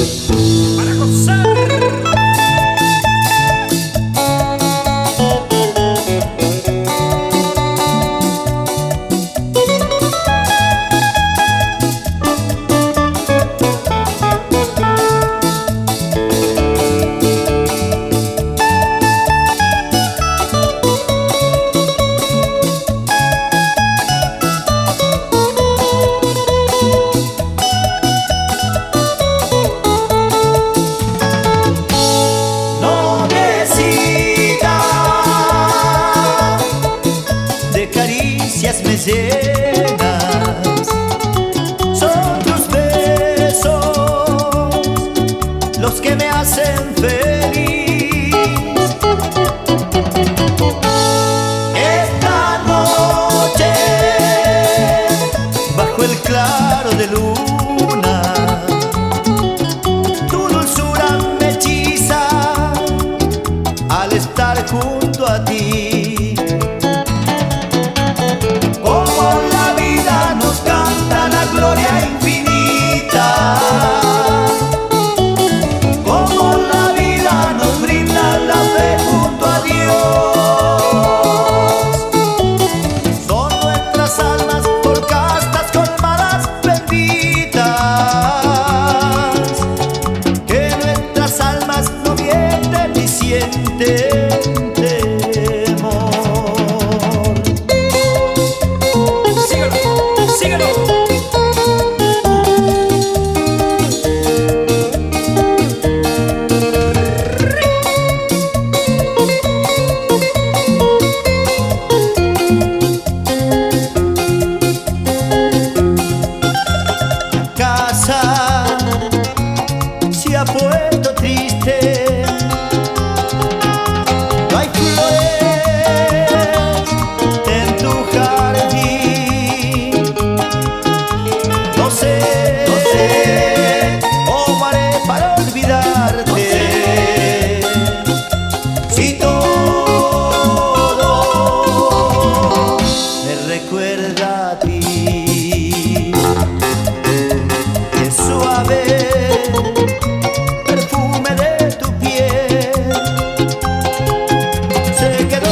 para gozar. Caricias me llenas, son tus besos los que me hacen feliz. Esta noche, bajo el claro de luna, tu dulzura me hechiza al estar junto a ti. Gloria infinita, como la vida nos brinda la fe junto a Dios. Son nuestras almas por castas colmadas benditas, que nuestras almas no mienten ni sienten temor. Síguelo, síguelo. Se ha puesto triste, no hay flores en tu jardín. No sé cómo haré para olvidarte, no sé, si todo me recuerda a ti. Qué suave perfume de tu piel se quedó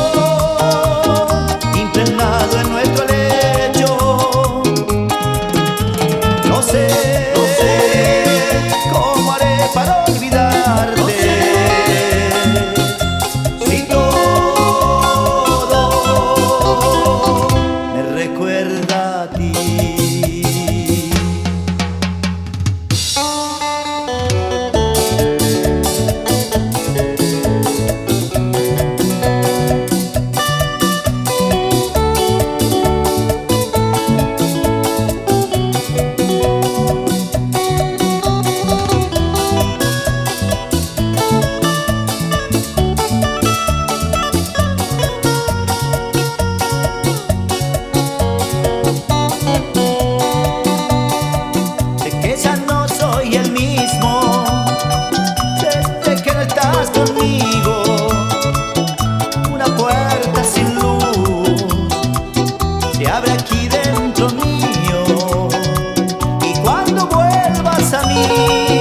impregnado en nuestro lecho. No sé cómo haré para olvidarte, no sé, si todo me recuerda a ti. Conmigo, una puerta sin luz se abre aquí dentro mío, y cuando vuelvas a mí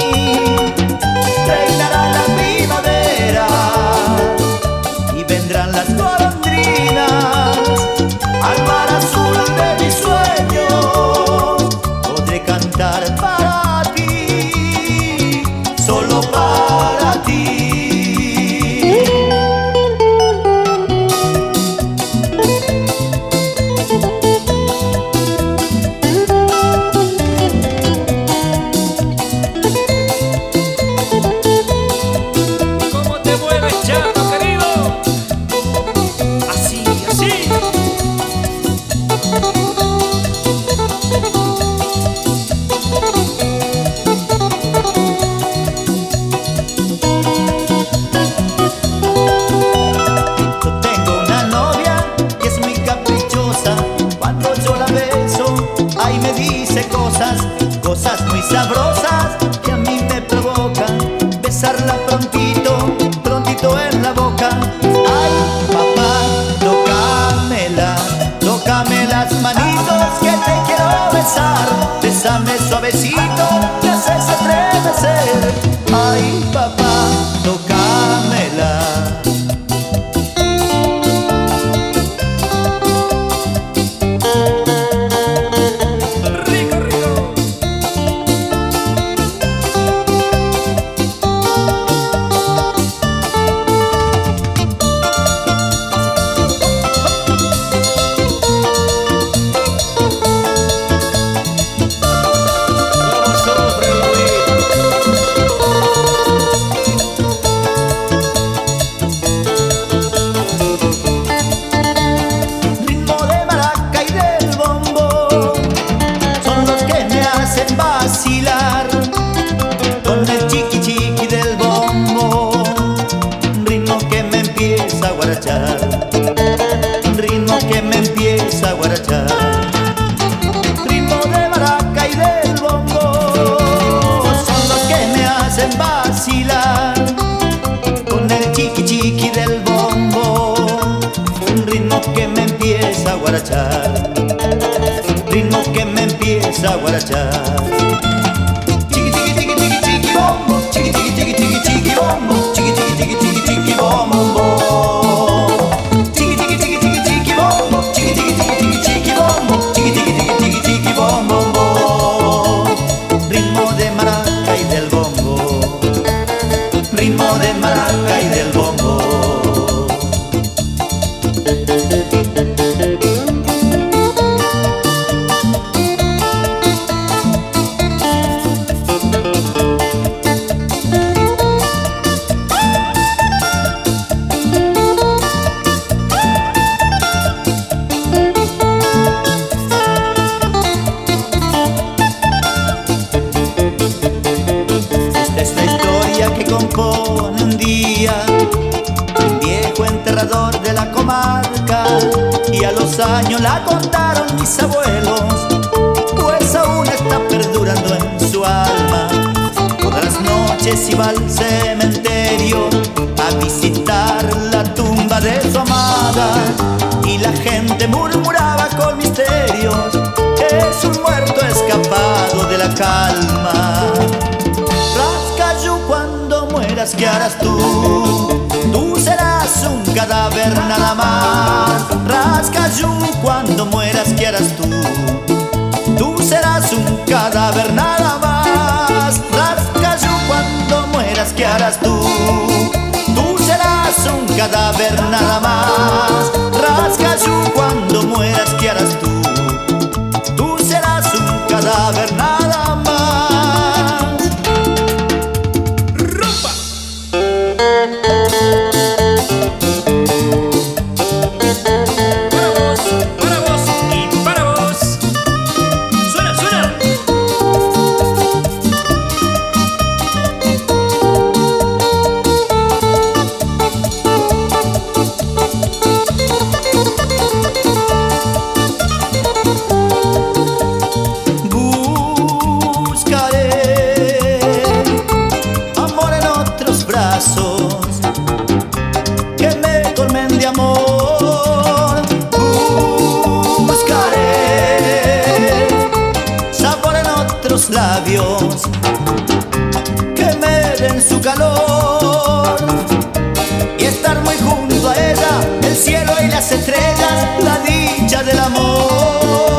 reinará la primavera y vendrán las golondrinas al mar azul de mis sueños. Podré cantar para ti, solo para ti. Cosas muy sabrosas que a mí me provocan besarla prontito, prontito en la boca. Ay, papá, tócame las manitos que te quiero besar. Bésame suavecito, me haces estremecer. a guarachar. Chiqui chiqui chiqui chiqui chiqui bombo, chiqui chiqui chiqui chiqui chiqui bombo, chiqui chiqui chiqui chiqui chiqui bombo. Chiqui chiqui chiqui chiqui chiqui bombo, chiqui chiqui chiqui chiqui chiqui bombo, chiqui chiqui chiqui chiqui chiqui bombo. Ritmo de maraca y del bongo, ritmo de maraca y del bongo. Que compone un día un viejo enterrador de la comarca, y a los años la contaron mis abuelos, pues aún está perdurando en su alma. Todas las noches iba al cementerio a visitar la tumba de su amada, y la gente murmuraba con misterios: es un muerto escapado de la calma. Cuando mueras, ¿qué harás tú? Tú serás un cadáver nada más. Rascayú, cuando mueras, ¿qué harás tú? Tú serás un cadáver nada más. Rascayú, cuando mueras, ¿qué harás tú? Tú serás un cadáver nada más. Rascayú, cuando mueras, ¿qué harás tú? Tú serás un cadáver nada más. Para vos y para vos. Suena, suena. Buscaré amor en otros brazos que me colmen de amor. Buscaré sabor en otros labios que me den su calor, y estar muy junto a ella, el cielo y las estrellas, la dicha del amor.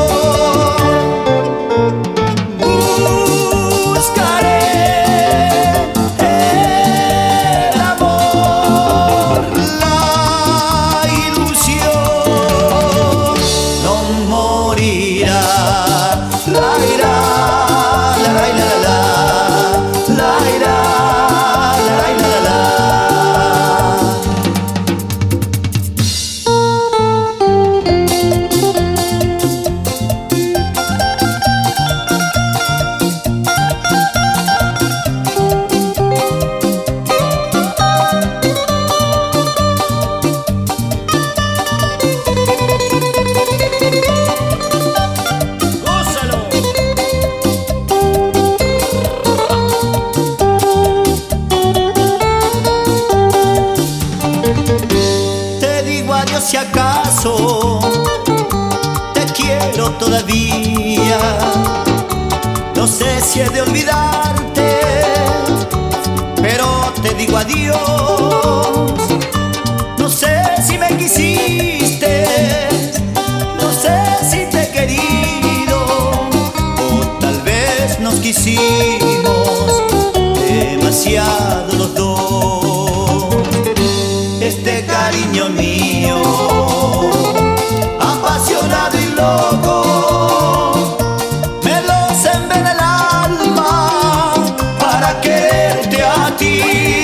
Si acaso te quiero todavía, no sé si he de olvidarte, pero te digo adiós. No sé si me quisiste, no sé si te he querido, o tal vez nos quisimos demasiado los dos. Este cariño mío, apasionado y loco, me lo sembré en el alma para quererte a ti.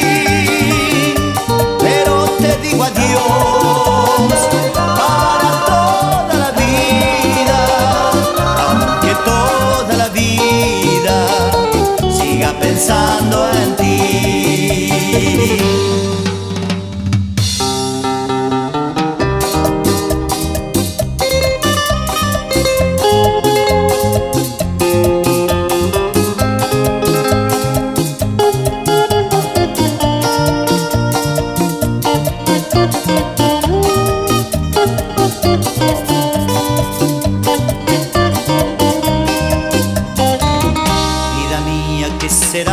Pero te digo adiós para toda la vida, aunque toda la vida siga pensando en ti.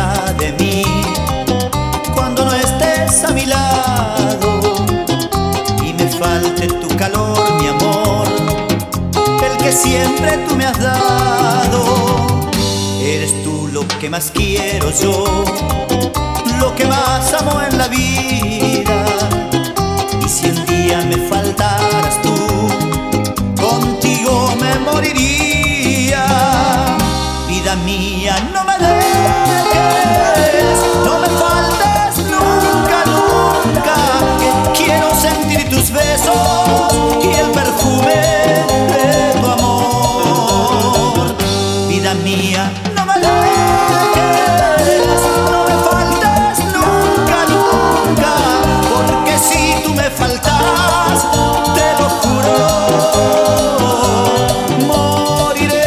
será de mí cuando no estés a mi lado y me falte tu calor, mi amor, el que siempre tú me has dado? Eres tú lo que más quiero yo, lo que más amo en la vida. Y si un día me faltaras tú, contigo me moriría. Vida mía, no me dejes, no me faltes nunca, nunca, que quiero sentir tus besos y el perfume de tu amor. Vida mía, no me dejes, no me faltes nunca, nunca, porque si tú me faltas, te lo juro, moriré.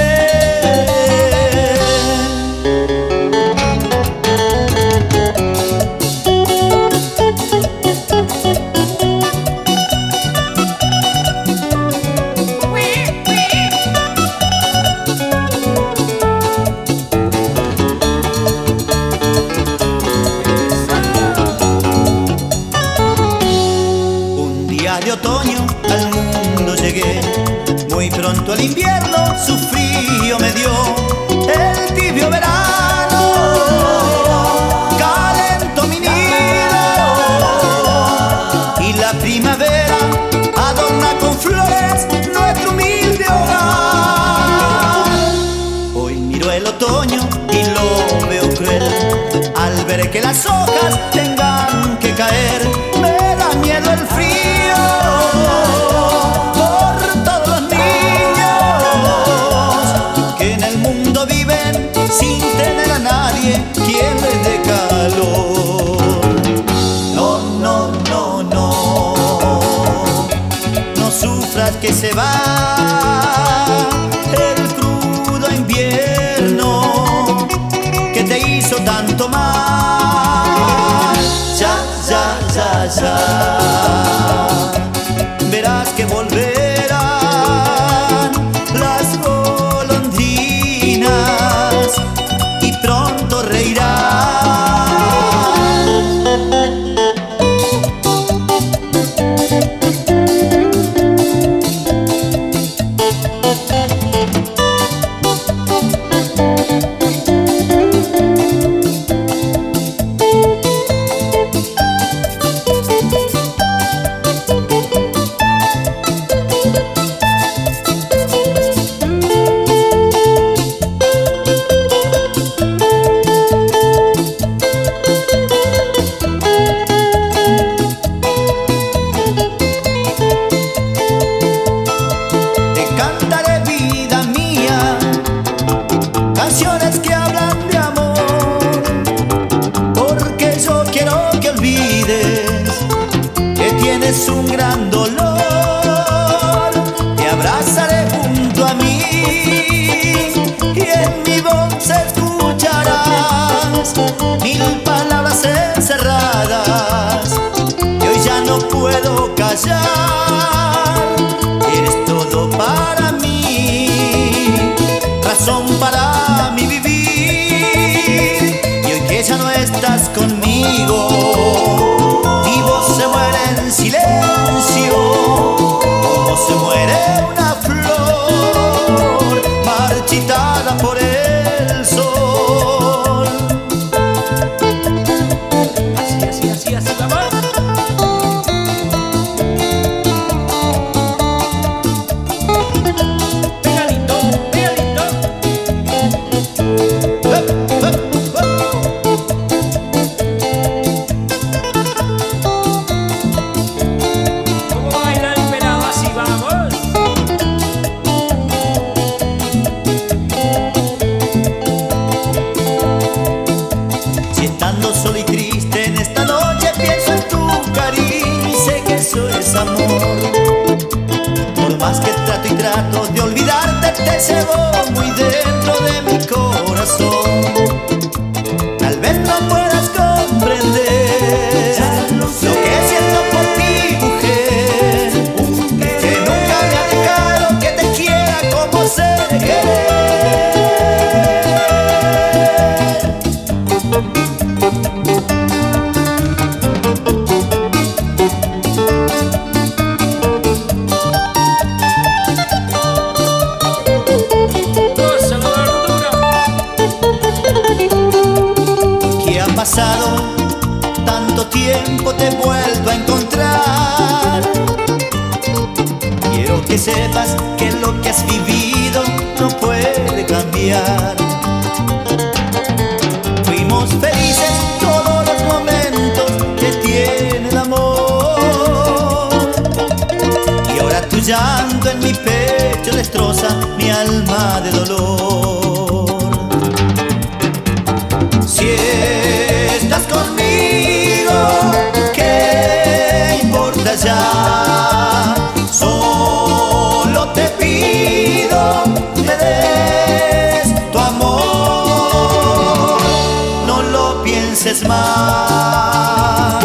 De otoño al mundo llegué, muy pronto el invierno su frío me dio. El tibio verano calentó mi nido y la primavera adorna con flores nuestro humilde hogar. Hoy miro el otoño y lo veo cruel, al ver que las hojas tengan que caer. Me da miedo el frío por todos los niños que en el mundo viven sin tener a nadie quien les dé calor. No, no, no, no, no sufras que se va el crudo invierno que te hizo tanto mal. Ya, ya, ya, ya, verás que volverán las golondrinas y pronto reirán. Canciones que hablan de amor, porque yo quiero que olvides que tienes un gran dolor. Te abrazaré junto a mí y en mi voz escucharás 1000 palabras encerradas que hoy ya no puedo callar. Eres todo para mí, razón para mi vivir, y hoy que ya no estás conmigo, vivo se muere en silencio, como se muere una flor marchitada por el sol. Así, así, así, así, vamos. Pegadito, pegadito. ¿Cómo baila el pelado? Así vamos. Si estando solo y triste en esta noche pienso en tu cariño y sé que eso es amor. Por más que trato y trato de olvidarte, te llevo muy dentro de mi corazón. Tal vez no puedas comprender lo que siento por ti, mujer, que nunca me ha dejado que te quiera como sé querer. pasado tanto tiempo te he vuelto a encontrar. Quiero que sepas que lo que has vivido no puede cambiar. Fuimos felices todos los momentos que tiene el amor, y ahora tu llanto en mi pecho destroza mi alma de dolor. Si estás conmigo, ¿qué importa ya? Solo te pido me des tu amor, no lo pienses más.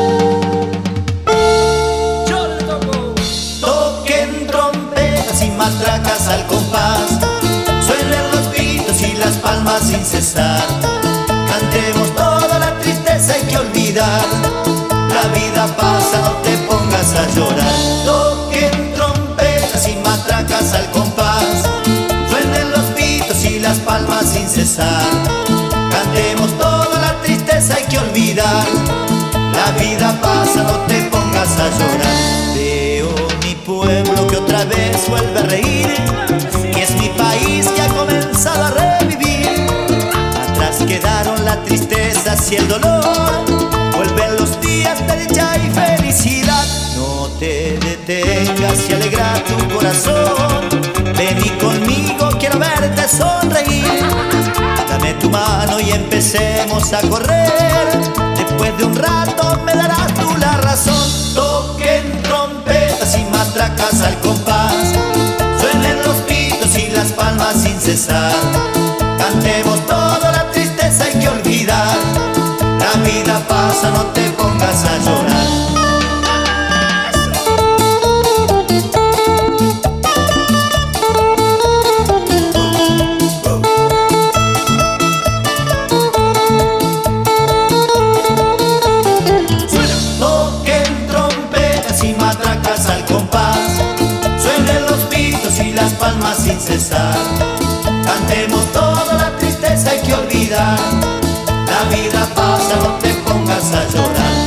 Yo le toco. Toquen trompetas y matracas al compás, suenen los pitos y las palmas sin cesar. Cantemos toda la tristeza, hay que olvidar. La vida pasa, no te pongas a llorar. Toquen trompetas y matracas al compás, suenen los pitos y las palmas sin cesar. Cantemos toda la tristeza, hay que olvidar. La vida pasa, no te pongas a llorar. Veo mi pueblo que otra vez vuelve a reír, y es mi país que ha comenzado a revivir. Atrás quedaron la tristeza y el dolor, vuelven los días de dicha y felicidad. No te detengas y alegra tu corazón, ven y conmigo quiero verte sonreír. Dame tu mano y empecemos a correr, después de un rato me darás tú la razón. Toquen trompetas y matracas al compás, suenen los pitos y las palmas sin cesar. Cantemos toda la tristeza, hay que olvidar. La vida pasa, no te pongas a llorar. Toquen trompetas y matracas al compás, suenen los pitos y las palmas sin cesar. Cantemos toda la tristeza, hay que olvidar. La vida pasa, no te pongas a llorar.